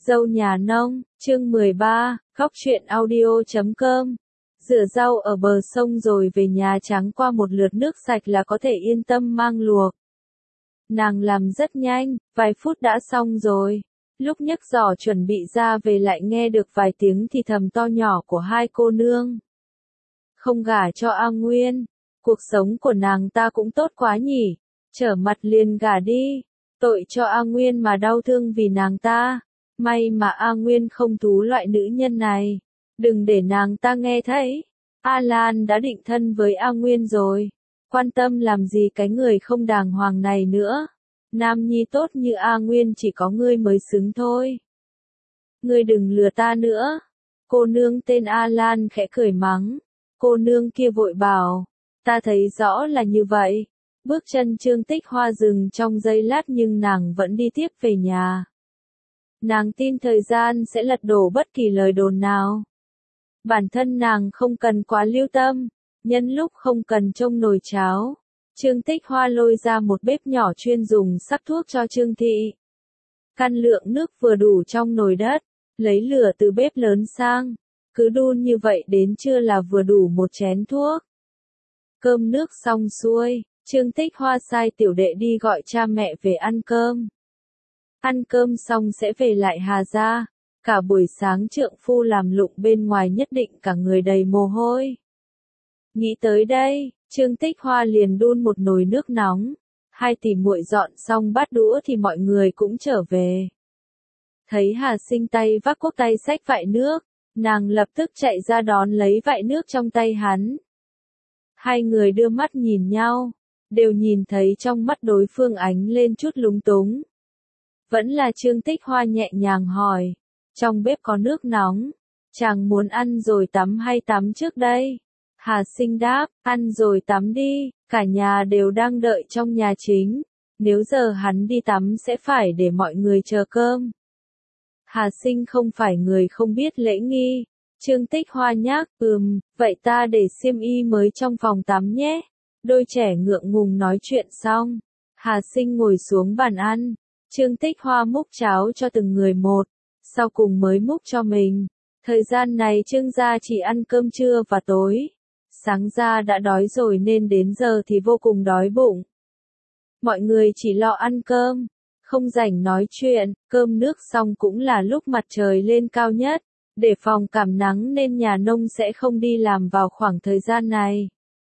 Dâu nhà nông, chương 13, Góc truyện audio.com. Rửa rau ở bờ sông rồi về nhà tráng qua một lượt nước sạch là có thể yên tâm mang luộc. Nàng làm rất nhanh, vài phút đã xong rồi. Lúc nhấc giỏ chuẩn bị ra về lại nghe được vài tiếng thì thầm to nhỏ của hai cô nương. Không gả cho A Nguyên, cuộc sống của nàng ta cũng tốt quá nhỉ, trở mặt liền gả đi, tội cho A Nguyên mà đau thương vì nàng ta. May mà A Nguyên không thú loại nữ nhân này, đừng để nàng ta nghe thấy. A Lan đã định thân với A Nguyên rồi, quan tâm làm gì cái người không đàng hoàng này nữa. Nam nhi tốt như A Nguyên chỉ có ngươi mới xứng thôi. Ngươi đừng lừa ta nữa. Cô nương tên A Lan khẽ cười mắng. Cô nương kia vội bảo, ta thấy rõ là như vậy. Bước chân Trương Tích Hoa dừng trong giây lát nhưng nàng vẫn đi tiếp về nhà. Nàng tin thời gian sẽ lật đổ bất kỳ lời đồn nào. Bản thân nàng không cần quá lưu tâm, nhân lúc không cần trông nồi cháo. Trương Tích Hoa lôi ra một bếp nhỏ chuyên dùng sắc thuốc cho Trương Thị. Căn lượng nước vừa đủ trong nồi đất, lấy lửa từ bếp lớn sang. Cứ đun như vậy đến trưa là vừa đủ một chén thuốc. Cơm nước xong xuôi, Trương Tích Hoa sai tiểu đệ đi gọi cha mẹ về ăn cơm. Ăn cơm xong sẽ về lại Hà gia. Cả buổi sáng trượng phu làm lụng bên ngoài nhất định cả người đầy mồ hôi. Nghĩ tới đây, Trương Tích Hoa liền đun một nồi nước nóng. Hai tỷ muội dọn xong bát đũa thì mọi người cũng trở về. Thấy Hà Sinh tay vác cuốc tay xách vại nước, nàng lập tức chạy ra đón lấy vại nước trong tay hắn. Hai người đưa mắt nhìn nhau, đều nhìn thấy trong mắt đối phương ánh lên chút lúng túng. Vẫn là Trương Tích Hoa nhẹ nhàng hỏi, trong bếp có nước nóng, chàng muốn ăn rồi tắm hay tắm trước đây? Hà Sinh đáp, ăn rồi tắm đi, cả nhà đều đang đợi trong nhà chính, nếu giờ hắn đi tắm sẽ phải để mọi người chờ cơm. Hà Sinh không phải người không biết lễ nghi. Trương Tích Hoa nhắc, vậy ta để xiêm y mới trong phòng tắm nhé. Đôi trẻ ngượng ngùng nói chuyện xong, Hà Sinh ngồi xuống bàn ăn. Trương Tích Hoa múc cháo cho từng người một, sau cùng mới múc cho mình. Thời gian này Trương gia chỉ ăn cơm trưa và tối. Sáng ra đã đói rồi nên đến giờ thì vô cùng đói bụng. Mọi người chỉ lo ăn cơm, không rảnh nói chuyện, cơm nước xong cũng là lúc mặt trời lên cao nhất. Để phòng cảm nắng nên nhà nông sẽ không đi làm vào khoảng thời gian này.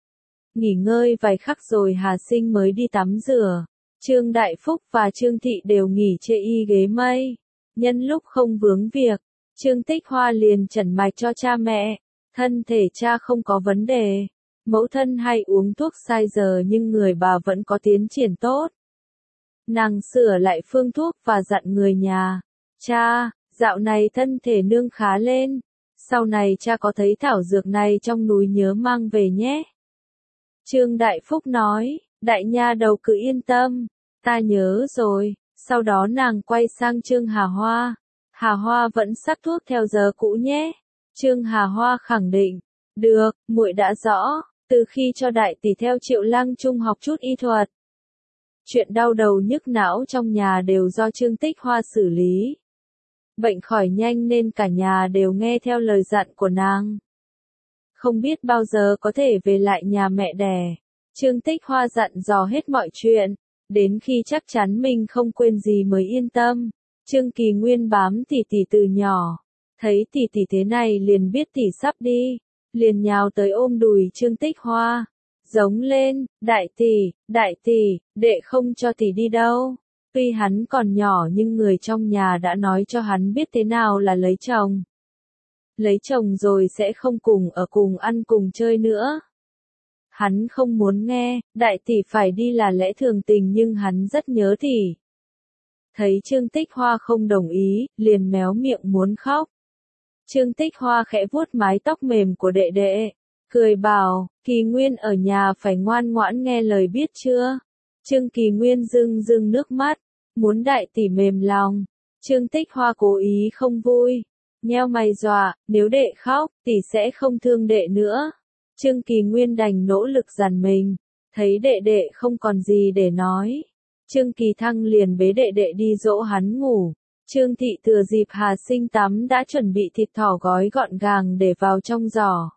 Nghỉ ngơi vài khắc rồi Hà Sinh mới đi tắm rửa. Trương Đại Phúc và Trương Thị đều nghỉ chê y ghế mây. Nhân lúc không vướng việc, Trương Tích Hoa liền chẩn mạch cho cha mẹ. Thân thể cha không có vấn đề. Mẫu thân hay uống thuốc sai giờ nhưng người bà vẫn có tiến triển tốt. Nàng sửa lại phương thuốc và dặn người nhà. Cha, dạo này thân thể nương khá lên. Sau này cha có thấy thảo dược này trong núi nhớ mang về nhé. Trương Đại Phúc nói, đại nha đầu cứ yên tâm, ta nhớ rồi. Sau đó nàng quay sang Trương Hà Hoa. Hà Hoa vẫn sắc thuốc theo giờ cũ nhé. Trương Hà Hoa khẳng định, được, muội đã rõ, từ khi cho đại tỷ theo Triệu Lăng Trung học chút y thuật. Chuyện đau đầu nhức não trong nhà đều do Trương Tích Hoa xử lý. Bệnh khỏi nhanh nên cả nhà đều nghe theo lời dặn của nàng. Không biết bao giờ có thể về lại nhà mẹ đẻ. Trương Tích Hoa dặn dò hết mọi chuyện, đến khi chắc chắn mình không quên gì mới yên tâm. Trương Kỳ Nguyên bám tỷ tỷ từ nhỏ, thấy tỷ tỷ thế này liền biết tỷ sắp đi, liền nhào tới ôm đùi Trương Tích Hoa, giống lên, đại tỷ, đệ không cho tỷ đi đâu. Tuy hắn còn nhỏ nhưng người trong nhà đã nói cho hắn biết thế nào là lấy chồng. Lấy chồng rồi sẽ không cùng ở cùng ăn cùng chơi nữa. Hắn không muốn nghe, đại tỷ phải đi là lẽ thường tình nhưng hắn rất nhớ tỷ. Thấy Trương Tích Hoa không đồng ý, liền méo miệng muốn khóc. Trương Tích Hoa khẽ vuốt mái tóc mềm của đệ đệ, cười bảo, Kỳ Nguyên ở nhà phải ngoan ngoãn nghe lời biết chưa? Trương Kỳ Nguyên rưng nước mắt, muốn đại tỷ mềm lòng. Trương Tích Hoa cố ý không vui, nheo mày dọa, nếu đệ khóc, tỷ sẽ không thương đệ nữa. Trương Kỳ Nguyên đành nỗ lực dằn mình, thấy đệ đệ không còn gì để nói. Trương Kỳ Thăng liền bế đệ đệ đi dỗ hắn ngủ. Trương Thị thừa dịp Hà Sinh tắm đã chuẩn bị thịt thỏ gói gọn gàng để vào trong giỏ.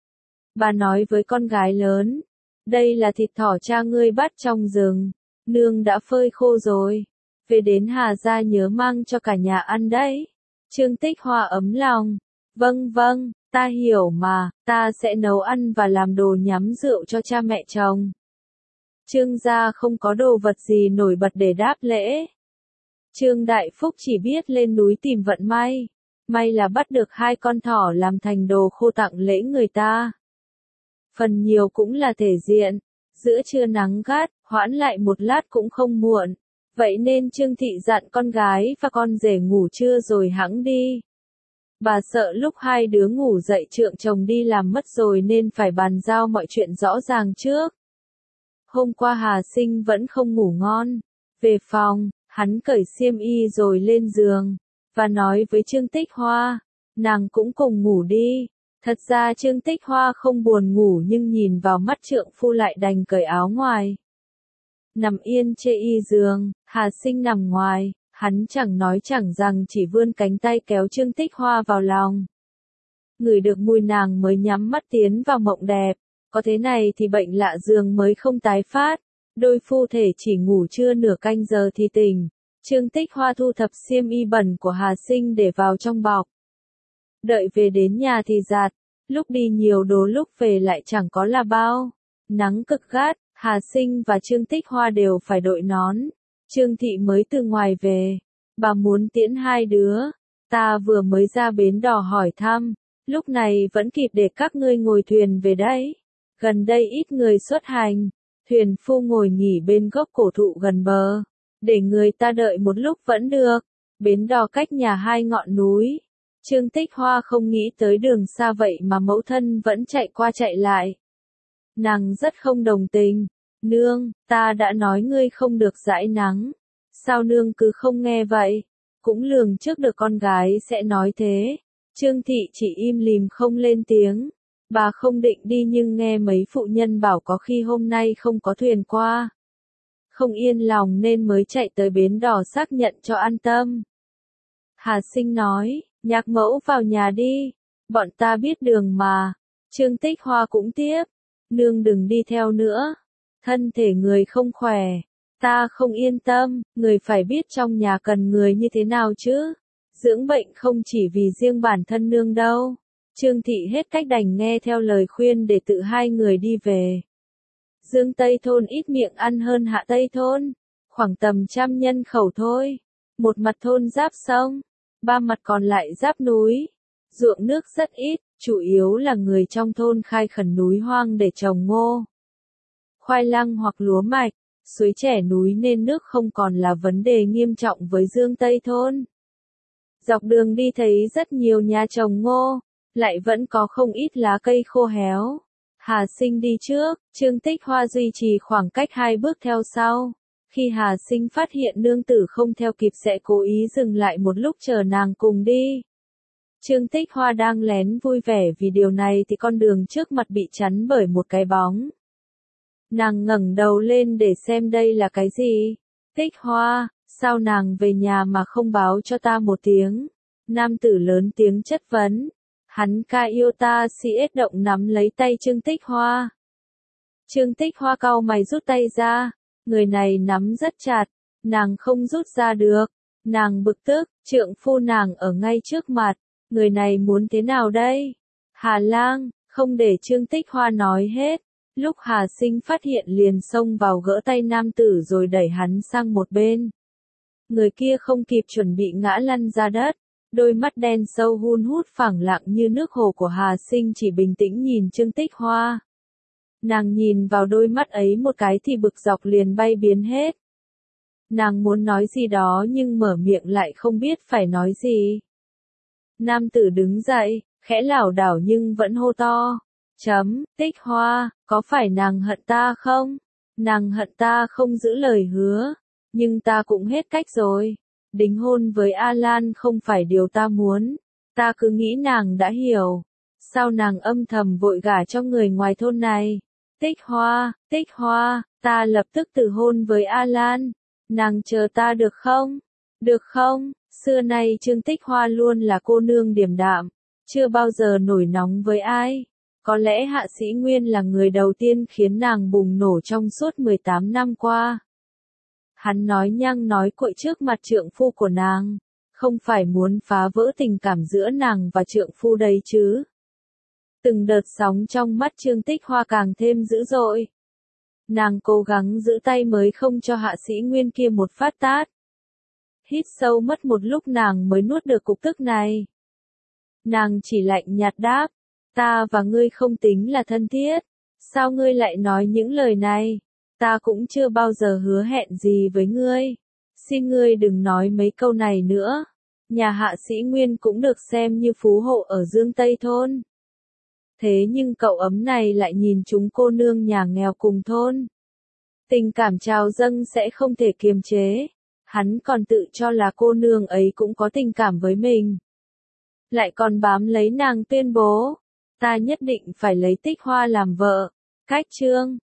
Bà nói với con gái lớn, đây là thịt thỏ cha ngươi bắt trong rừng, nương đã phơi khô rồi, về đến Hà gia nhớ mang cho cả nhà ăn đấy. Trương Tích Hoa ấm lòng, vâng vâng, ta hiểu mà, ta sẽ nấu ăn và làm đồ nhắm rượu cho cha mẹ chồng. Trương gia không có đồ vật gì nổi bật để đáp lễ. Trương Đại Phúc chỉ biết lên núi tìm vận may, may là bắt được 2 con thỏ làm thành đồ khô tặng lễ người ta. Phần nhiều cũng là thể diện, giữa trưa nắng gắt, hoãn lại một lát cũng không muộn, vậy nên Trương Thị dặn con gái và con rể ngủ trưa rồi hẵng đi. Bà sợ lúc 2 đứa ngủ dậy trượng chồng đi làm mất rồi nên phải bàn giao mọi chuyện rõ ràng trước. Hôm qua Hà Sinh vẫn không ngủ ngon, về phòng, hắn cởi xiêm y rồi lên giường, và nói với Trương Tích Hoa, nàng cũng cùng ngủ đi. Thật ra Trương Tích Hoa không buồn ngủ nhưng nhìn vào mắt trượng phu lại đành cởi áo ngoài. Nằm yên chê y giường, Hà Sinh nằm ngoài, hắn chẳng nói chẳng rằng chỉ vươn cánh tay kéo Trương Tích Hoa vào lòng. Ngửi được mùi nàng mới nhắm mắt tiến vào mộng đẹp, có thế này thì bệnh lạ giường mới không tái phát. Đôi phu thể chỉ ngủ trưa nửa canh giờ thì tỉnh. Trương Tích Hoa thu thập xiêm y bẩn của Hà Sinh để vào trong bọc. Đợi về đến nhà thì giặt, lúc đi nhiều đồ lúc về lại chẳng có là bao. Nắng cực gắt, Hà Sinh và Trương Tích Hoa đều phải đội nón. Trương Thị mới từ ngoài về, bà muốn tiễn 2 đứa. Ta vừa mới ra bến đò hỏi thăm, lúc này vẫn kịp để các ngươi ngồi thuyền về đấy. Gần đây ít người xuất hành, thuyền phu ngồi nghỉ bên gốc cổ thụ gần bờ, để người ta đợi một lúc vẫn được. Bến đò cách nhà 2 ngọn núi. Trương Tích Hoa không nghĩ tới đường xa vậy mà mẫu thân vẫn chạy qua chạy lại. Nàng rất không đồng tình. Nương, ta đã nói ngươi không được dãi nắng. Sao nương cứ không nghe vậy? Cũng lường trước được con gái sẽ nói thế. Trương Thị chỉ im lìm không lên tiếng. Bà không định đi nhưng nghe mấy phụ nhân bảo có khi hôm nay không có thuyền qua. Không yên lòng nên mới chạy tới bến đò xác nhận cho an tâm. Hà Sinh nói, nhạc mẫu vào nhà đi, bọn ta biết đường mà. Trương Tích Hoa cũng tiếp, nương đừng đi theo nữa, thân thể người không khỏe, ta không yên tâm, người phải biết trong nhà cần người như thế nào chứ. Dưỡng bệnh không chỉ vì riêng bản thân nương đâu. Trương Thị hết cách đành nghe theo lời khuyên để tự 2 người đi về. Dương Tây thôn ít miệng ăn hơn Hạ Tây thôn, khoảng tầm 100 nhân khẩu thôi. Một mặt thôn giáp sông, 3 mặt còn lại giáp núi. Ruộng nước rất ít, chủ yếu là người trong thôn khai khẩn núi hoang để trồng ngô, khoai lang hoặc lúa mạch. Suối chẻ núi nên nước không còn là vấn đề nghiêm trọng với Dương Tây thôn. Dọc đường đi thấy rất nhiều nhà trồng ngô, lại vẫn có không ít lá cây khô héo. Hà Sinh đi trước, Trương Tích Hoa duy trì khoảng cách 2 bước theo sau. Khi Hà Sinh phát hiện nương tử không theo kịp sẽ cố ý dừng lại một lúc chờ nàng cùng đi. Trương Tích Hoa đang lén vui vẻ vì điều này thì con đường trước mặt bị chắn bởi một cái bóng. Nàng ngẩng đầu lên để xem đây là cái gì. Tích Hoa, sao nàng về nhà mà không báo cho ta một tiếng? Nam tử lớn tiếng chất vấn. Hắn ca yêu ta si ết động nắm lấy tay Trương Tích Hoa. Trương Tích Hoa cau mày rút tay ra. Người này nắm rất chặt, nàng không rút ra được. Nàng bực tức, trượng phu nàng ở ngay trước mặt. Người này muốn thế nào đây? Hà Lang, không để Trương Tích Hoa nói hết. Lúc Hà Sinh phát hiện liền xông vào gỡ tay nam tử rồi đẩy hắn sang một bên. Người kia không kịp chuẩn bị ngã lăn ra đất. Đôi mắt đen sâu hun hút phẳng lặng như nước hồ của Hà Sinh chỉ bình tĩnh nhìn Trương Tích Hoa. Nàng nhìn vào đôi mắt ấy một cái thì bực dọc liền bay biến hết. Nàng muốn nói gì đó nhưng mở miệng lại không biết phải nói gì. Nam tử đứng dậy, khẽ lảo đảo nhưng vẫn hô to. Tích Hoa, có phải nàng hận ta không? Nàng hận ta không giữ lời hứa, nhưng ta cũng hết cách rồi. Đính hôn với A Lan không phải điều ta muốn. Ta cứ nghĩ nàng đã hiểu. Sao nàng âm thầm vội gả cho người ngoài thôn này? Tích Hoa, ta lập tức từ hôn với A Lan. Nàng chờ ta được không? Được không? Xưa nay Trương Tích Hoa luôn là cô nương điềm đạm, chưa bao giờ nổi nóng với ai. Có lẽ Hạ Sĩ Nguyên là người đầu tiên khiến nàng bùng nổ trong suốt 18 năm qua. Hắn nói nhăng nói cuội trước mặt trượng phu của nàng, không phải muốn phá vỡ tình cảm giữa nàng và trượng phu đấy chứ. Từng đợt sóng trong mắt Trương Tích Hoa càng thêm dữ dội. Nàng cố gắng giữ tay mới không cho Hạ Sĩ Nguyên kia một phát tát. Hít sâu mất một lúc nàng mới nuốt được cục tức này. Nàng chỉ lạnh nhạt đáp, ta và ngươi không tính là thân thiết, sao ngươi lại nói những lời này? Ta cũng chưa bao giờ hứa hẹn gì với ngươi. Xin ngươi đừng nói mấy câu này nữa. Nhà Hạ Sĩ Nguyên cũng được xem như phú hộ ở Dương Tây Thôn. Thế nhưng cậu ấm này lại nhìn chúng cô nương nhà nghèo cùng thôn. Tình cảm trào dâng sẽ không thể kiềm chế. Hắn còn tự cho là cô nương ấy cũng có tình cảm với mình. Lại còn bám lấy nàng tuyên bố, ta nhất định phải lấy Tích Hoa làm vợ. Cách chương